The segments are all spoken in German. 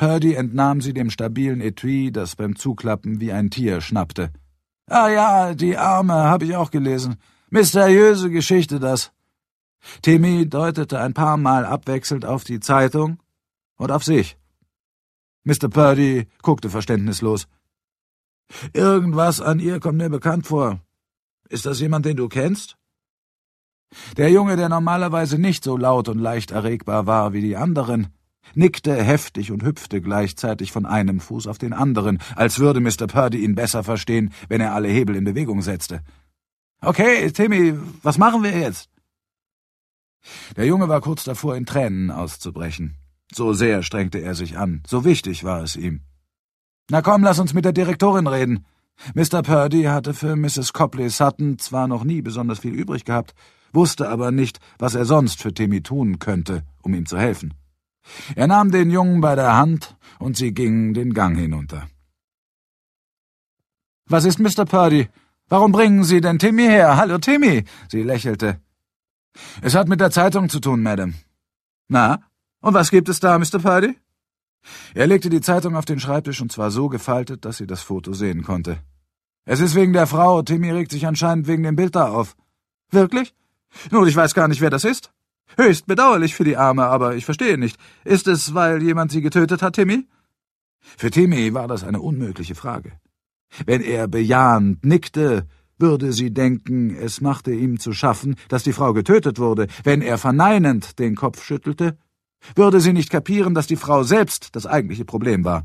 Purdy entnahm sie dem stabilen Etui, das beim Zuklappen wie ein Tier schnappte. »Ah ja, die Arme, habe ich auch gelesen. Mysteriöse Geschichte, das.« Timmy deutete ein paar Mal abwechselnd auf die Zeitung und auf sich. Mr. Purdy guckte verständnislos. »Irgendwas an ihr kommt mir bekannt vor. Ist das jemand, den du kennst?« Der Junge, der normalerweise nicht so laut und leicht erregbar war wie die anderen, nickte heftig und hüpfte gleichzeitig von einem Fuß auf den anderen, als würde Mr. Purdy ihn besser verstehen, wenn er alle Hebel in Bewegung setzte. »Okay, Timmy, was machen wir jetzt?« Der Junge war kurz davor, in Tränen auszubrechen. So sehr strengte er sich an, so wichtig war es ihm. »Na komm, lass uns mit der Direktorin reden.« Mr. Purdy hatte für Mrs. Copley Sutton zwar noch nie besonders viel übrig gehabt, wusste aber nicht, was er sonst für Timmy tun könnte, um ihm zu helfen. Er nahm den Jungen bei der Hand, und sie gingen den Gang hinunter. »Was ist, Mr. Purdy? Warum bringen Sie denn Timmy her? Hallo, Timmy!« Sie lächelte. »Es hat mit der Zeitung zu tun, Madam.« »Na, und was gibt es da, Mr. Purdy?« Er legte die Zeitung auf den Schreibtisch, und zwar so gefaltet, dass sie das Foto sehen konnte. »Es ist wegen der Frau. Timmy regt sich anscheinend wegen dem Bild da auf.« »Wirklich? Nun, ich weiß gar nicht, wer das ist. Höchst bedauerlich für die Arme, aber ich verstehe nicht. Ist es, weil jemand sie getötet hat, Timmy?« Für Timmy war das eine unmögliche Frage. Wenn er bejahend nickte, würde sie denken, es machte ihm zu schaffen, dass die Frau getötet wurde. Wenn er verneinend den Kopf schüttelte, würde sie nicht kapieren, dass die Frau selbst das eigentliche Problem war.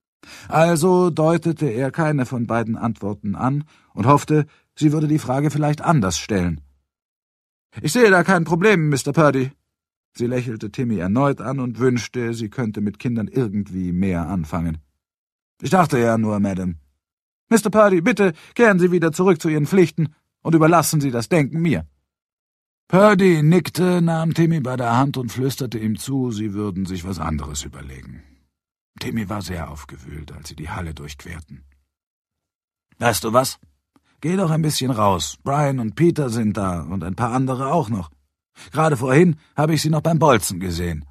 Also deutete er keine von beiden Antworten an und hoffte, sie würde die Frage vielleicht anders stellen. »Ich sehe da kein Problem, Mr. Purdy.« Sie lächelte Timmy erneut an und wünschte, sie könnte mit Kindern irgendwie mehr anfangen. »Ich dachte ja nur, Madam.« »Mr. Purdy, bitte kehren Sie wieder zurück zu Ihren Pflichten und überlassen Sie das Denken mir.« Purdy nickte, nahm Timmy bei der Hand und flüsterte ihm zu, sie würden sich was anderes überlegen. Timmy war sehr aufgewühlt, als sie die Halle durchquerten. »Weißt du was? Geh doch ein bisschen raus. Brian und Peter sind da und ein paar andere auch noch. Gerade vorhin habe ich sie noch beim Bolzen gesehen.«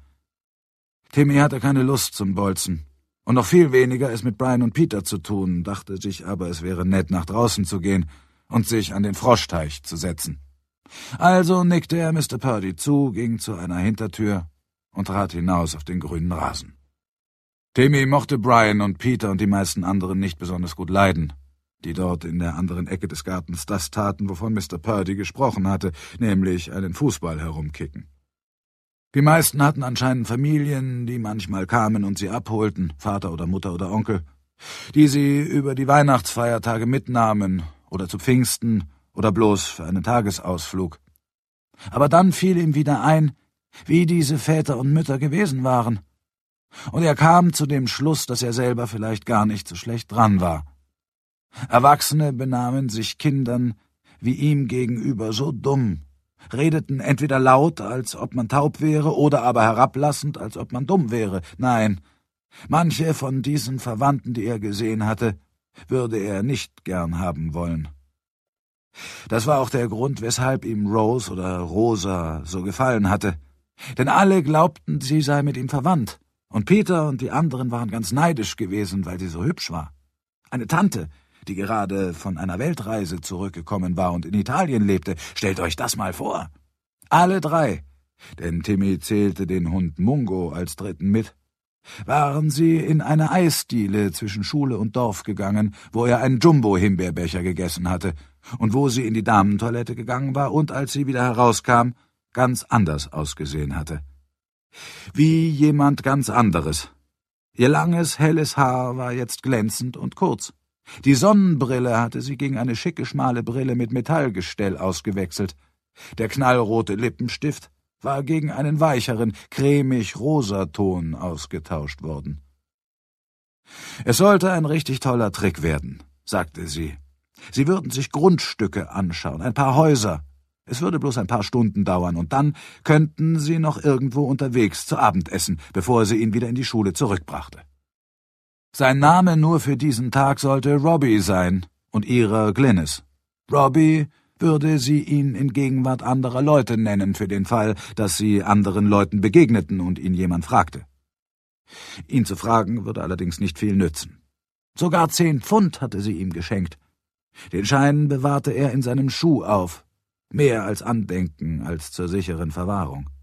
Timmy hatte keine Lust zum Bolzen und noch viel weniger es mit Brian und Peter zu tun, dachte sich aber, es wäre nett, nach draußen zu gehen und sich an den Froschteich zu setzen. Also nickte er Mr. Purdy zu, ging zu einer Hintertür und trat hinaus auf den grünen Rasen. Timmy mochte Brian und Peter und die meisten anderen nicht besonders gut leiden, die dort in der anderen Ecke des Gartens das taten, wovon Mr. Purdy gesprochen hatte, nämlich einen Fußball herumkicken. Die meisten hatten anscheinend Familien, die manchmal kamen und sie abholten, Vater oder Mutter oder Onkel, die sie über die Weihnachtsfeiertage mitnahmen oder zu Pfingsten oder bloß für einen Tagesausflug. Aber dann fiel ihm wieder ein, wie diese Väter und Mütter gewesen waren. Und er kam zu dem Schluss, dass er selber vielleicht gar nicht so schlecht dran war. Erwachsene benahmen sich Kindern wie ihm gegenüber so dumm, redeten entweder laut, als ob man taub wäre, oder aber herablassend, als ob man dumm wäre. Nein, manche von diesen Verwandten, die er gesehen hatte, würde er nicht gern haben wollen. Das war auch der Grund, weshalb ihm Rose oder Rosa so gefallen hatte. Denn alle glaubten, sie sei mit ihm verwandt. Und Peter und die anderen waren ganz neidisch gewesen, weil sie so hübsch war. Eine Tante, die gerade von einer Weltreise zurückgekommen war und in Italien lebte. Stellt euch das mal vor. Alle drei, denn Timmy zählte den Hund Mungo als dritten mit, waren sie in eine Eisdiele zwischen Schule und Dorf gegangen, wo er einen Jumbo-Himbeerbecher gegessen hatte und wo sie in die Damentoilette gegangen war und, als sie wieder herauskam, ganz anders ausgesehen hatte. Wie jemand ganz anderes. Ihr langes, helles Haar war jetzt glänzend und kurz. Die Sonnenbrille hatte sie gegen eine schicke, schmale Brille mit Metallgestell ausgewechselt. Der knallrote Lippenstift war gegen einen weicheren, cremig-rosa-Ton ausgetauscht worden. »Es sollte ein richtig toller Trick werden«, sagte sie. »Sie würden sich Grundstücke anschauen, ein paar Häuser. Es würde bloß ein paar Stunden dauern, und dann könnten sie noch irgendwo unterwegs zu Abend essen, bevor sie ihn wieder in die Schule zurückbrachte. Sein Name nur für diesen Tag sollte Robbie sein und ihrer Glynis. Robbie würde sie ihn in Gegenwart anderer Leute nennen, für den Fall, dass sie anderen Leuten begegneten und ihn jemand fragte. Ihn zu fragen würde allerdings nicht viel nützen. Sogar 10 Pfund hatte sie ihm geschenkt. Den Schein bewahrte er in seinem Schuh auf, mehr als Andenken als zur sicheren Verwahrung.